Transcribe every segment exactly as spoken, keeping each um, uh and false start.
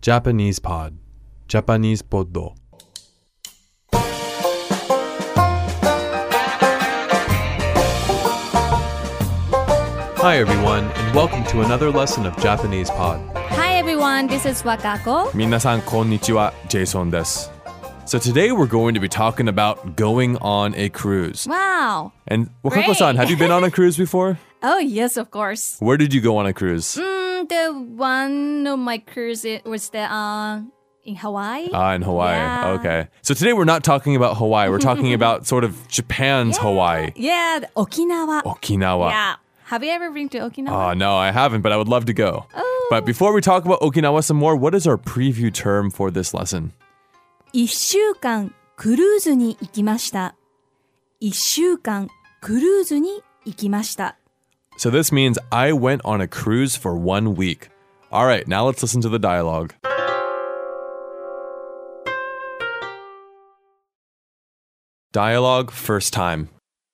Japanese Pod Japanese Poddo Hi everyone, and welcome to another lesson of Japanese Pod. Hi everyone, this is Wakako. 皆さんこんにちは、Jason です。So today we're going to be talking about going on a cruise. Wow. And Wakako-san, have you been on a cruise before? Oh yes, of course. Where did you go on a cruise? Mm, the one of my cruise it was the uh in Hawaii. Ah, in Hawaii. Yeah. Okay. So today we're not talking about Hawaii. We're talking about sort of Japan's yeah. Hawaii. Yeah, the Okinawa. Okinawa. Yeah. Have you ever been to Okinawa? Oh, no, I haven't, but I would love to go. Oh. But before we talk about Okinawa some more, what is our preview term for this lesson? 一週間クルーズに行きました。一週間クルーズに行きました。 So this means I went on a cruise for one week. All right, now let's listen to the dialogue. Dialogue first time.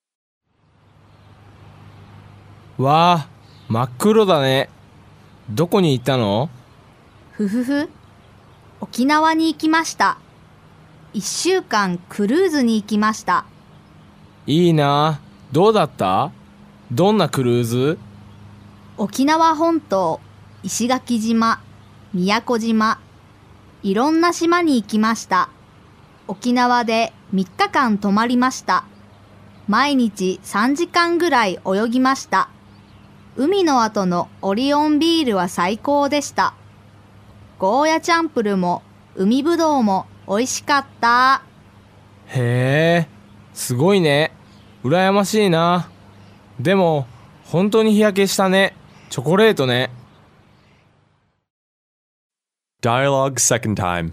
わあ、真っ黒だね。どこに行ったの？ ふふふ。沖縄に行きました。一週間クルーズに行きました。 いいな。どうだった？どんなクルーズ？ 沖縄本島、石垣島、宮古島、いろんな島に行きました。沖縄でみっかかん泊まりました。毎日さんじかんぐらい泳ぎました。海の後のオリオンビールは最高でした。ゴーヤチャンプルも海ぶどうも美味しかった。 へえ、すごいね。羨ましいな。でも、本当に日焼けしたね。チョコレートね。 Dialogue second time.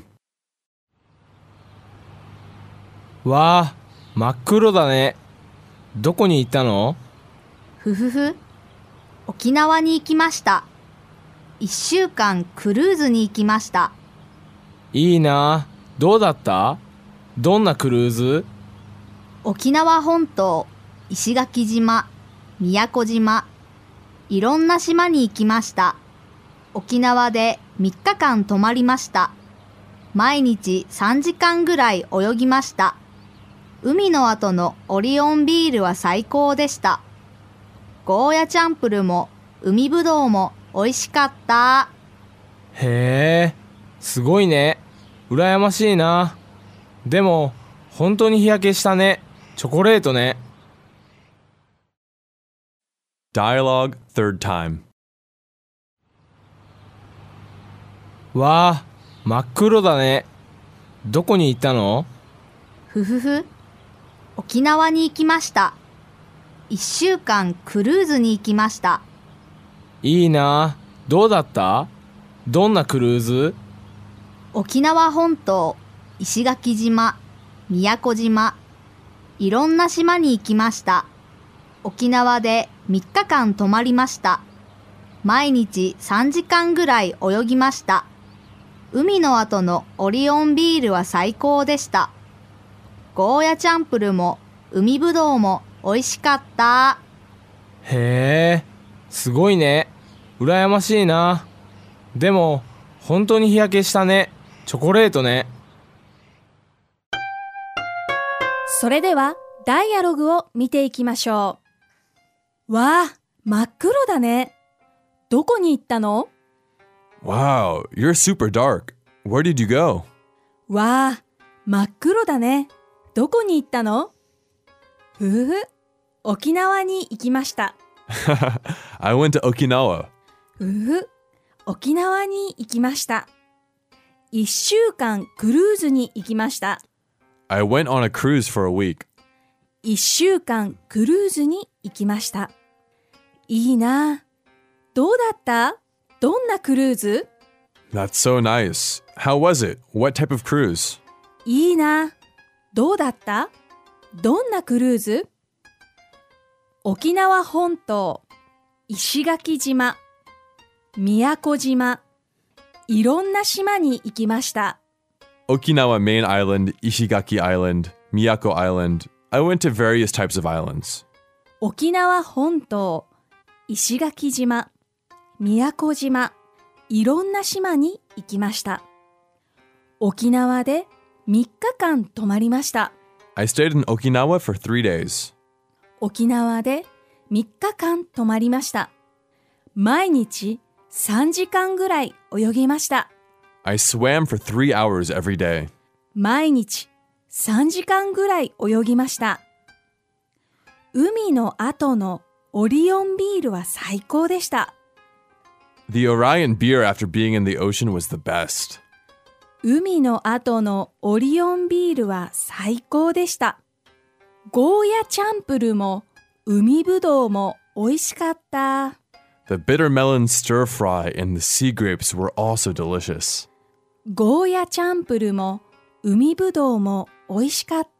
わあ、真っ黒だね。どこに行ったの？ ふふふ。沖縄に行きました。一週間クルーズに行きました。 いいな。どうだった？どんなクルーズ？ 沖縄本島、石垣島、宮古島、いろんな島に行きました。沖縄でみっかかん泊まりました。毎日さんじかんぐらい泳ぎました。海の後のオリオンビールは最高でした。ゴーヤチャンプルも海ぶどうも美味しかった。 へえ、すごいね。羨ましいな。でも、本当に日焼けしたね。チョコレートね。 Dialogue third time. わあ、真っ黒だね。どこに行ったの？ ふふふ。沖縄に行きました。一週間クルーズに行きました。 いいな。どうだった？どんなクルーズ？ 沖縄本島、石垣島、宮古島、いろんな島に行きました。沖縄でみっかかん泊まりました。毎日さんじかんぐらい泳ぎました。海の後のオリオンビールは最高でした。ゴーヤチャンプルも海ぶどうも美味しかった。 へえ、すごいね。羨ましいな。でも、本当に日焼けしたね。チョコレートね。 それではダイアログを見ていきましょう。わあ、真っ黒だね。どこに行ったの？ Wow, you're super dark. Where did you go? わあ、真っ黒だね。どこに行ったの？ふふふ、沖縄に行きました。 I went to Okinawa. ふふ、沖縄に行きました。一週間クルーズに行きました。 I went on a cruise for a week. 一週間クルーズに行きました。いいな。どうだった？どんなクルーズ？ That's so nice. How was it? What type of cruise? いいな。どうだった？どんなクルーズ？沖縄本島、石垣島、宮古島、いろんな島に行きました。 Okinawa main island, Ishigaki Island, Miyako Island. I went to various types of islands. 沖縄本島、石垣島、宮古島、 いろんな島に行きました。沖縄でみっかかん泊まりました。 I stayed in Okinawa for three days. 沖縄でみっかかん泊まりました。毎日さんじかんぐらい泳ぎました。 I swam for three hours every day. 毎日さんじかんぐらい泳ぎました。海の後のオリオンビールは最高でした。 The Orion beer after being in the ocean was the best. 海の後のオリオンビールは最高でした。ゴーヤチャンプルも海ぶどうも美味しかった。 The bitter melon stir fry and the sea grapes were also delicious. ゴーヤチャンプルも海ぶどうも美味しかった。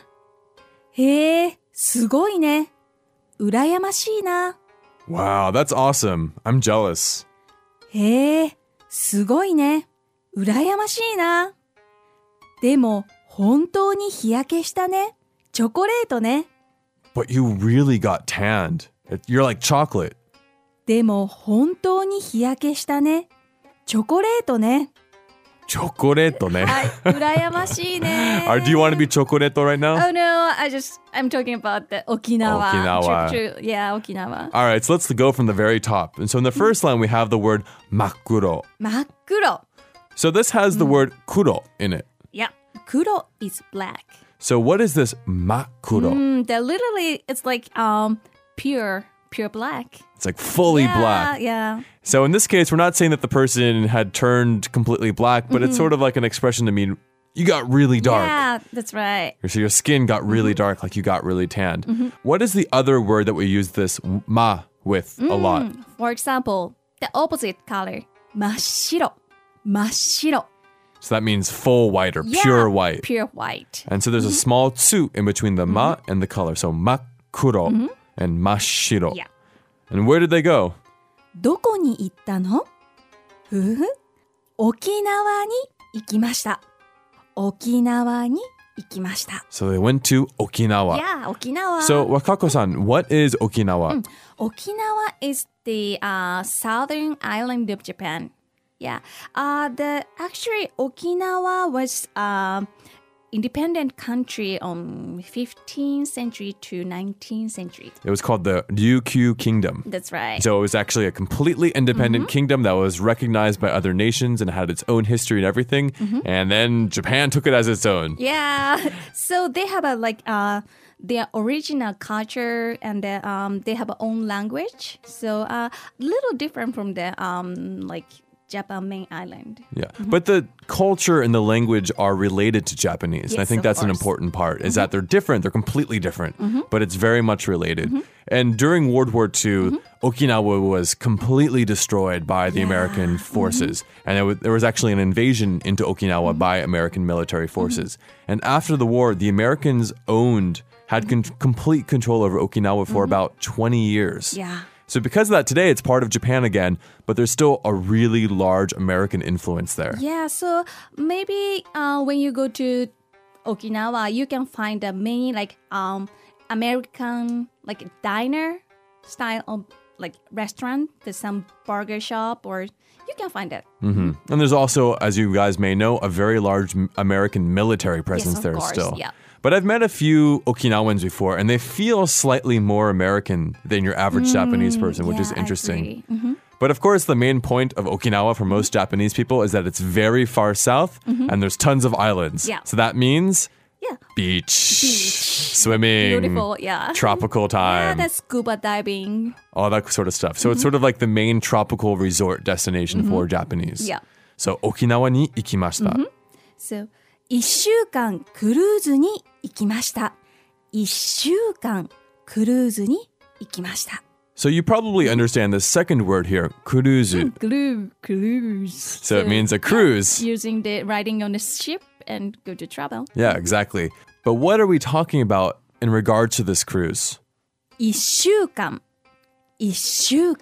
へえ、すごいね。羨ましいな。 Wow, that's awesome. I'm jealous. へえ、すごいね。羨ましいな。でも、本当に日焼けしたね。チョコレートね。 But you really got tanned. You're like chocolate. でも、本当に日焼けしたね。チョコレートね。 チョコレートね。 はい、羨ましいね。 Are, do you want to be chocolate right now? Oh no, I just, I'm talking about the Okinawa. Okinawa. True, true. Yeah, Okinawa. All right, so let's go from the very top. And so in the first line, we have the word makuro. 真っ黒。 So this has the word kuro in it. Yeah, 黒 is black. So what is this makuro? Mm, that literally, it's like um pure, pure black. It's like fully yeah, black. Yeah. So in this case, we're not saying that the person had turned completely black, but it's sort of like an expression to mean you got really dark. Yeah, that's right. So your skin got really dark, like you got really tanned. What is the other word that we use this ma with a lot? For example, the opposite color. 真っ白。真っ白。 So that means full white or Yeah, pure white. Pure white. And so there's a small tsu in between the ma and the color. So makuro and mashiro. Yeah. And where did they go? どこに行ったの？ふふ。沖縄に行きました。沖縄に行きました。 So they went to Okinawa. Yeah, 沖縄。 So Wakako-san, what is Okinawa? Okinawa is the uh, southern island of Japan. Yeah. Uh, the actually Okinawa was uh, independent country on fifteenth century to nineteenth century. It was called the Ryukyu Kingdom. That's right. So it was actually a completely independent kingdom that was recognized by other nations and had its own history and everything. And then Japan took it as its own. Yeah. So they have a like uh their original culture and the, um they have their own language. So a uh, little different from the um like Japan main island. Yeah. But the culture and the language are related to Japanese. and I Yes, think of that's an course. important part, is that they're different. They're completely different, but it's very much related. And during World War Two, Okinawa was completely destroyed by the American forces. And it was, there was actually an invasion into Okinawa by American military forces. And after the war, the Americans owned, had con- complete control over Okinawa for about twenty years. Yeah. So because of that, today it's part of Japan again, but there's still a really large American influence there. Yeah, so maybe uh, when you go to Okinawa, you can find a many like um American like diner style of like restaurant. There's some burger shop, or you can find it. hmm And there's also, as you guys may know, a very large m- American military presence of there course, still. yeah. But I've met a few Okinawans before, and they feel slightly more American than your average Japanese person, which is Yeah, I interesting. agree. Mhm. But of course, the main point of Okinawa for most Japanese people is that it's very far south, and there's tons of islands. Yeah. So that means Yeah. beach, Beach. swimming, Beautiful, yeah. tropical Yeah, time, that's scuba diving. all that sort of stuff. So it's sort of like the main tropical resort destination for Japanese. Yeah. So Okinawa ni ikimashita. So, 一週間クルーズに行きました。一週間クルーズに行きました。 So you probably understand the second word here, kuruzu. クルー、クルーズ。 So it means a cruise. Using the riding on a ship and go to travel. Yeah, exactly. But what are we talking about in regards to this cruise? 一週間。一週間。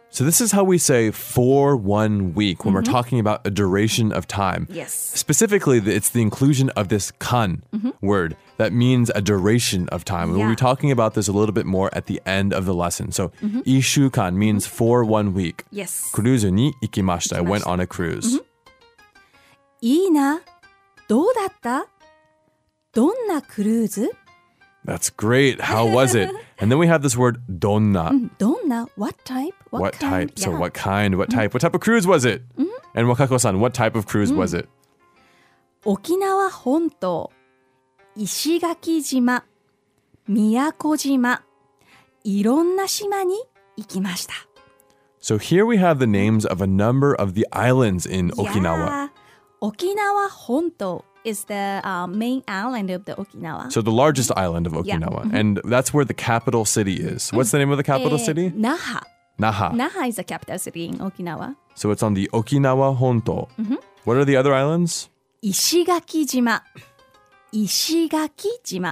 So this is how we say for one week when we're talking about a duration of time. Yes. Specifically, the- it's the inclusion of this kan word that means a duration of time. We'll Yeah. be talking about this a little bit more at the end of the lesson. So, ishukan means for one week. Yes. クルーズに行きました. I went on a cruise. いいな。どうだった？どんなクルーズ？ That's great. How was it? And then we have this word donna. どんな What type? What kind? type? So Yeah. what kind? What type? What type of cruise was it? And Wakako-san, what type of cruise was it? 沖縄本島、石垣島、宮古島、いろんな島に行きました。 So here we have the names of a number of the islands in Okinawa. Yeah. 沖縄本島 is the uh, main island of the Okinawa. So the largest island of Yeah. Okinawa. And that's where the capital city is. What's the name of the capital Eh, city? Naha. Naha. Naha is the capital city in Okinawa. So it's on the Okinawa Honto. What are the other islands? 石垣島、石垣島、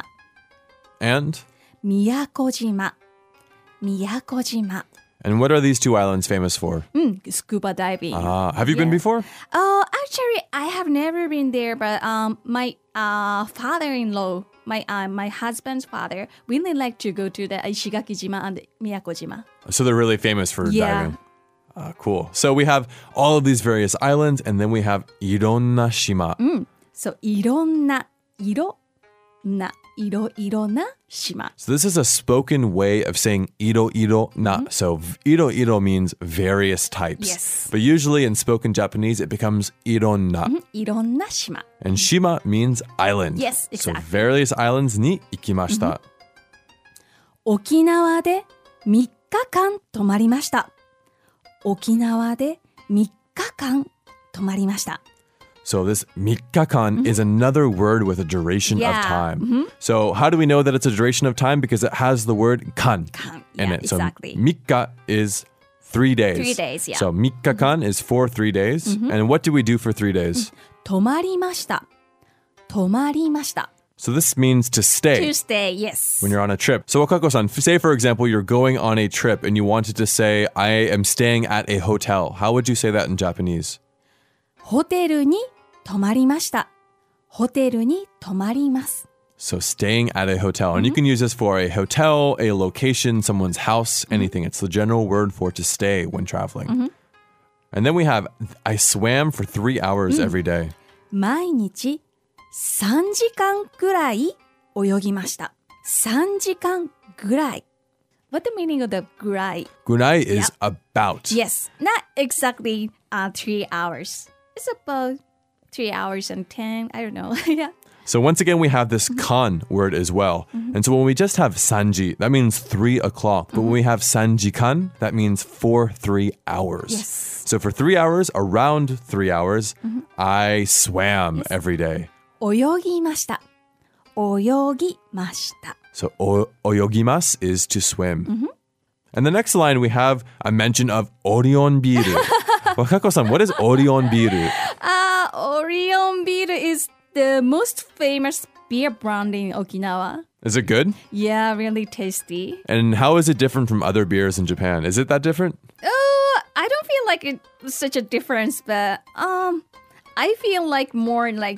And? 宮古島、宮古島。 And what are these two islands famous for? Mm, scuba diving. Ah, have you been Yeah. before? Oh, actually, I have never been there, but um, my uh father-in-law, my uh, my husband's father, really like to go to the Ishigakijima and Miyakojima. So they're really famous for Yeah. diving. Ah, cool. So we have all of these various islands, and then we have Ironna Shima. So, いろんな、いろんな、いろいろな島。 So this is a spoken way of saying iro iro na. So v- iro iro means various types. Yes. But usually in spoken Japanese, it becomes ironna. いろんな島。 And shima means island. Yes, So exactly. various islands ni ikimashita. 沖縄でみっかかん泊まりました。沖縄でみっかかん泊まりました。 So this mikkakan is another word with a duration Yeah. of time. So how do we know that it's a duration of time? Because it has the word kan, Kan, in yeah, it. So exactly. mikka is three days. Three days, yeah. So mikkakan is for three days. And what do we do for three days? 泊まりました。泊まりました。 So this means to stay. To stay, yes. When you're on a trip. So Wakako-san, f- say for example, you're going on a trip and you wanted to say, I am staying at a hotel. How would you say that in Japanese? ホテルに泊まりました。ホテルに泊まります。 So staying at a hotel. And you can use this for a hotel, a location, someone's house, anything. It's the general word for to stay when traveling. And then we have, I swam for three hours every day. 毎日さんじかんくらい泳ぎました。さんじかんぐらい。What the meaning of the ぐらい? Gunai is about. Yes, not exactly uh, three hours. It's about three hours and ten, I don't know. Yeah. So once again, we have this kan word as well. And so when we just have sanji, that means three o'clock. But when we have sanjikan, that means for three hours. Yes. So for three hours, around three hours, I swam every day. 泳ぎました。泳ぎました。 So o- oyogimas is to swim. And the next line, we have a mention of Orion Biru. Wakako-san, what is Orion Biru? Uh, Orion Beer is the most famous beer brand in Okinawa. Is it good? Yeah, really tasty. And how is it different from other beers in Japan? Is it that different? Oh, I don't feel like it's such a difference, but um, I feel like more like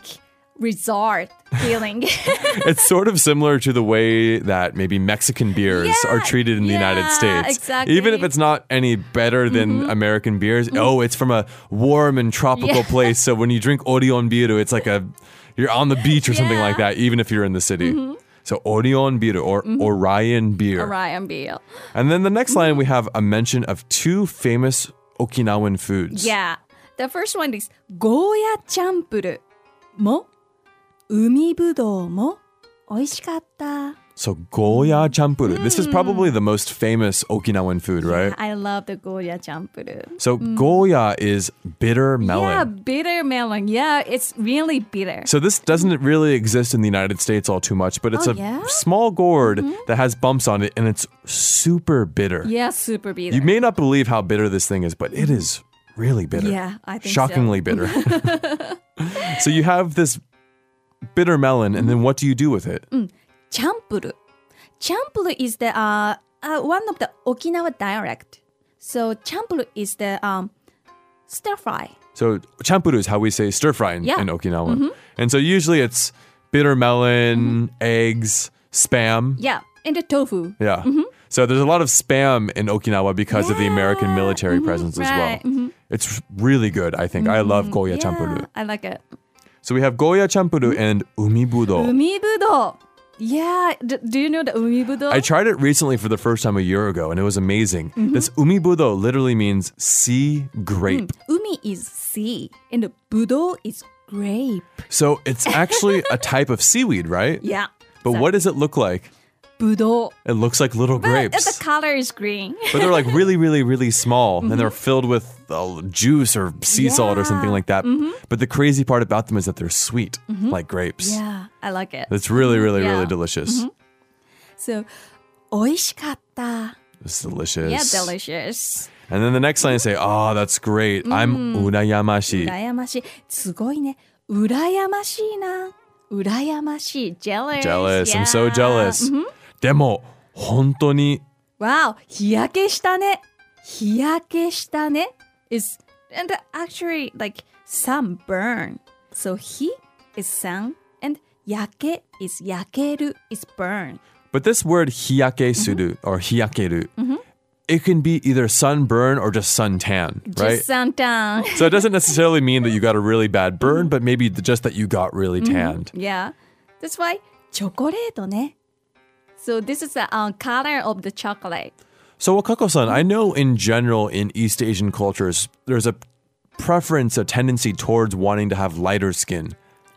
resort feeling. It's sort of similar to the way that maybe Mexican beers Yeah, are treated in the yeah, United States. exactly. Even if it's not any better than American beers, oh, it's from a warm and tropical Yeah. place. So when you drink Orion Biru, it's like a you're on the beach or something Yeah. like that, even if you're in the city. So Orion Biru or Orion beer. Orion Beer. And then the next line we have a mention of two famous Okinawan foods. Yeah. The first one is ゴーヤチャンプルも海ぶどうも美味しかった。 So Goya champuru. This is probably the most famous Okinawan food, right? I love the ゴーヤチャンプル。 So Goya is bitter melon. Yeah, bitter melon. Yeah, it's really bitter. So this doesn't really exist in the United States all too much, but it's Oh, a yeah? small gourd that has bumps on it and it's super bitter. Yeah, super bitter. You may not believe how bitter this thing is, but it is really bitter. Yeah, I think Shockingly so. bitter. So you have this bitter melon, and then what do you do with it? チャンプル。チャンプル is the uh, uh, one of the Okinawa dialect. So champuru is the um, stir fry. So champuru is how we say stir fry in, Yeah. in Okinawa. And so usually it's bitter melon, eggs, spam. Yeah, and the tofu. Yeah. So there's a lot of spam in Okinawa because of the American Yeah. military Mhm, presence as right. well. Mhm. It's really good, I think. I love Goya Yeah, champuru. I like it. So we have Goya champuru and umibudo. Umibudo. Yeah, D- do you know the umibudo? I tried it recently for the first time a year ago and it was amazing. This umibudo literally means sea grape. Umi is sea, and the budo is grape. So it's actually a type of seaweed, right? Yeah. But what does it look like? Budo. It looks like little But grapes. the color is green. But they're like really, really, really small. And they're filled with uh, juice or sea salt or something Yeah. like that. But the crazy part about them is that they're sweet, like grapes. Yeah, I like it. It's really, really, Yeah. really delicious. So, 美味しかった. It's delicious. Yeah, delicious. And then the next line, I say, oh, that's great. I'm urayamashi. 羨ましい。すごいね。羨ましいな。羨ましい。Jealous. Jealous. I'm so Yeah. jealous. でも、本当に Wow, 日焼けしたね。日焼けしたね is and actually like sunburn. So 日 is sun and 焼け is 焼ける is burn. But this word hiyake suru or hiyakeru, it can be either sunburn or just suntan, right? Just suntan. So it doesn't necessarily mean that you got a really bad burn, but maybe just that you got really tanned. Yeah. That's why チョコレートね. So this is the uh, color of the chocolate. So Wakako-san, I know in general in East Asian cultures, there's a preference, a tendency towards wanting to have lighter skin.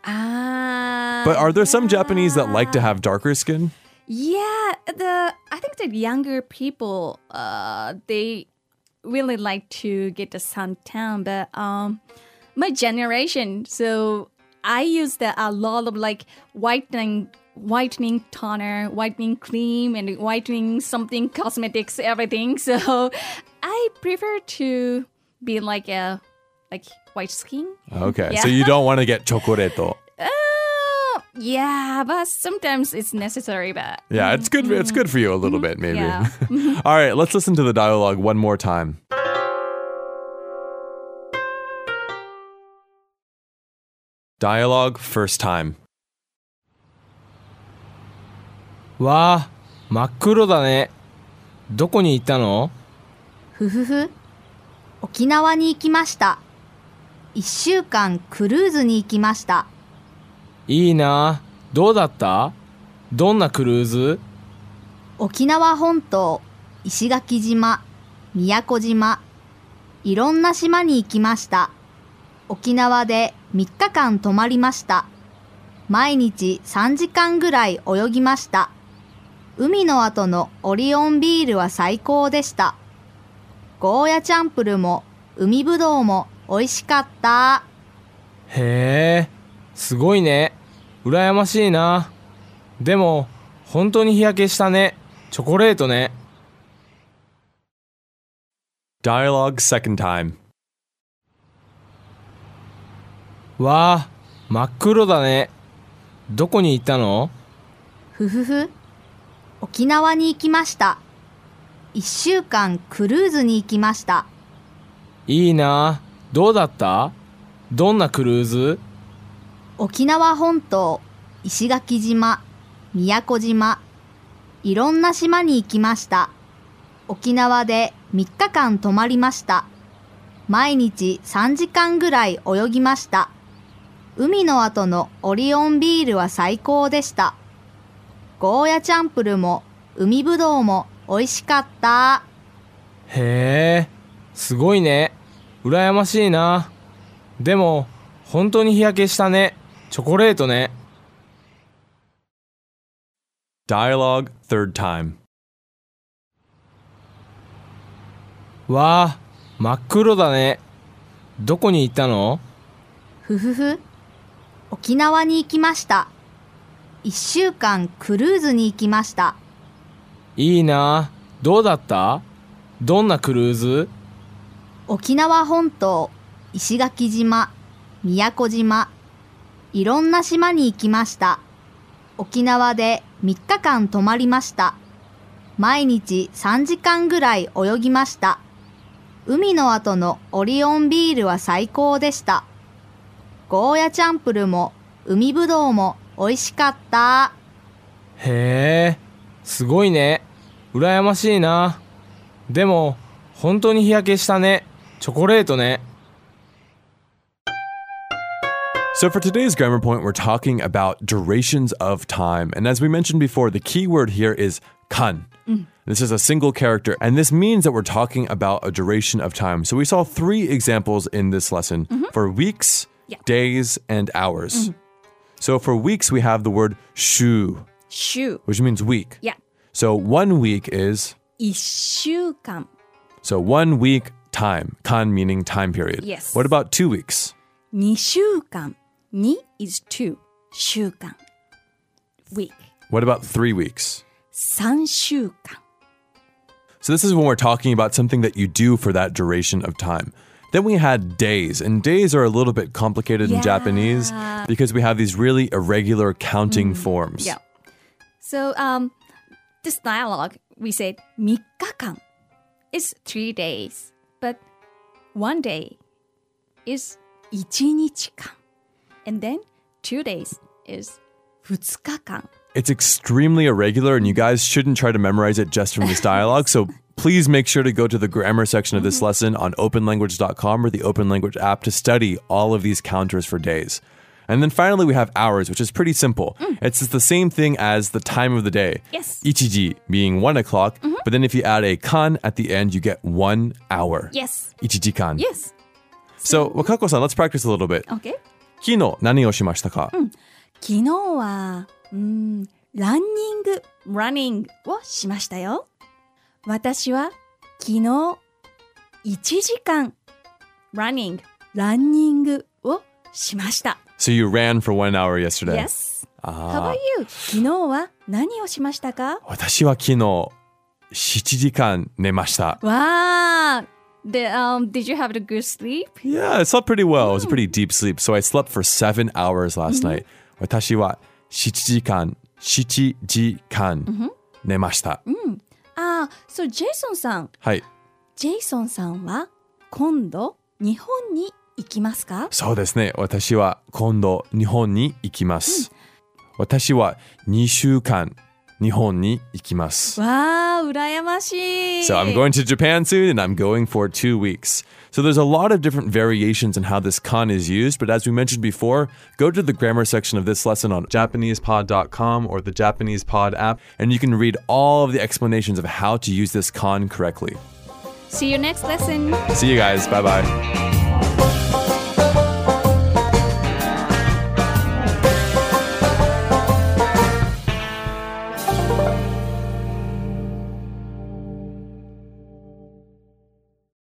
Ah. But are there some Japanese that like to have darker skin? Yeah, the I think the younger people uh they really like to get the suntan, but um my generation, so I use the a lot of like whitening whitening toner, whitening cream and whitening something cosmetics, everything. So I prefer to be like a like white skin. Okay, Yeah. so you don't want to get chocoreto. Uh, yeah, but sometimes it's necessary, but Yeah, it's good. It's good for you a little bit, maybe. yeah. All right, let's listen to the dialogue one more time. Dialogue first time. わあ、真っ黒だね。どこに行ったの？ ふふふ。沖縄に行きました。一週間クルーズに行きました。 いいな。どうだった？どんなクルーズ？ 沖縄本島、石垣島、宮古島、いろんな島に行きました。沖縄でみっかかん泊まりました。毎日さんじかんぐらい泳ぎました。海の後のオリオンビールは最高でした。ゴーヤチャンプルも海ぶどうも美味しかった。 へえ、すごいね。羨ましいな。でも、本当に日焼けしたね。チョコレートね。 Dialogue second time. わあ、真っ黒だね。どこに行ったの？ ふふふ。沖縄に行きました。一週間クルーズに行きました。 いいな。どうだった？どんなクルーズ？ 沖縄本島、石垣島、宮古島、いろんな島に行きました。沖縄でみっかかん泊まりました。毎日さんじかんぐらい泳ぎました。海の後のオリオンビールは最高でした。ゴーヤチャンプルも海ぶどうも美味しかった。 へえ、すごいね。羨ましいな。でも、本当に日焼けしたね。チョコレートね。 Dialogue third time. わあ、真っ黒だね。どこに行ったの？ ふふふ。沖縄に行きました。一週間クルーズに行きました。 いいな。どうだった？どんなクルーズ？ 沖縄本島、石垣島、宮古島、いろんな島に行きました。沖縄でみっかかん泊まりました。毎日さんじかんぐらい泳ぎました。 海の後のオリオンビールは最高でした。ゴーヤチャンプルも海ぶどうも美味しかった。 へえ、すごいね。羨ましいな。でも、本当に日焼けしたね。チョコレートね。 So for today's grammar point, we're talking about durations of time. And as we mentioned before, the key word here is kan. Mm. This is a single character, and this means that we're talking about a duration of time. So we saw three examples in this lesson mm-hmm. for weeks, yeah. days, and hours. Mm-hmm. So for weeks, we have the word shu. Shu. Which means week. Yeah. So one week is? 一週間. So one week time. Kan meaning time period. Yes. What about two weeks? 二週間. Ni is two. 週間. Week. What about three weeks? 三週間. So this is when we're talking about something that you do for that duration of time. Then we had days, and days are a little bit complicated yeah. in Japanese because we have these really irregular counting mm. forms. Yeah. So um, this dialogue, we said 三日間 is three days, but one day is 一日間. And then two days is 二日間. It's extremely irregular, and you guys shouldn't try to memorize it just from this dialogue. So please make sure to go to the grammar section of this mm-hmm. lesson on open language dot com or the Open Language app to study all of these counters for days. And then finally, we have hours, which is pretty simple. Mm. It's just the same thing as the time of the day. Yes. Ichiji being one o'clock, mm-hmm. but then if you add a kan at the end, you get one hour. Yes. Ichijikan. Yes. So, Wakako-san, let's practice a little bit. Okay. 昨日何をしましたか？ うん、昨日は、うん、ランニング、running をしましたよ。私は昨日いちじかん running ランニングをしました。 So you ran for one hour yesterday? Yes. How about you? 昨日は何をしましたか？ 私は昨日ななじかん寝ました。 わー。The, um, did you have a good sleep? Yeah, I slept pretty well. It was a pretty deep sleep. So I slept for seven hours last night. 私はななじかん、ななじかん寝ました。 ああ、そう、ジェイソンさん。 はい。 ジェイソンさんは今度日本に行きますか？ そうですね。私は今度日本に行きます。私はにしゅうかん日本に行きます。 わあ、羨ましい。 So I'm going to Japan soon and I'm going for two weeks. So there's a lot of different variations in how this kan is used, but as we mentioned before, go to the grammar section of this lesson on Japanese pod dot com or the Japanese Pod app, and you can read all of the explanations of how to use this kan correctly. See you next lesson. See you guys. Bye-bye.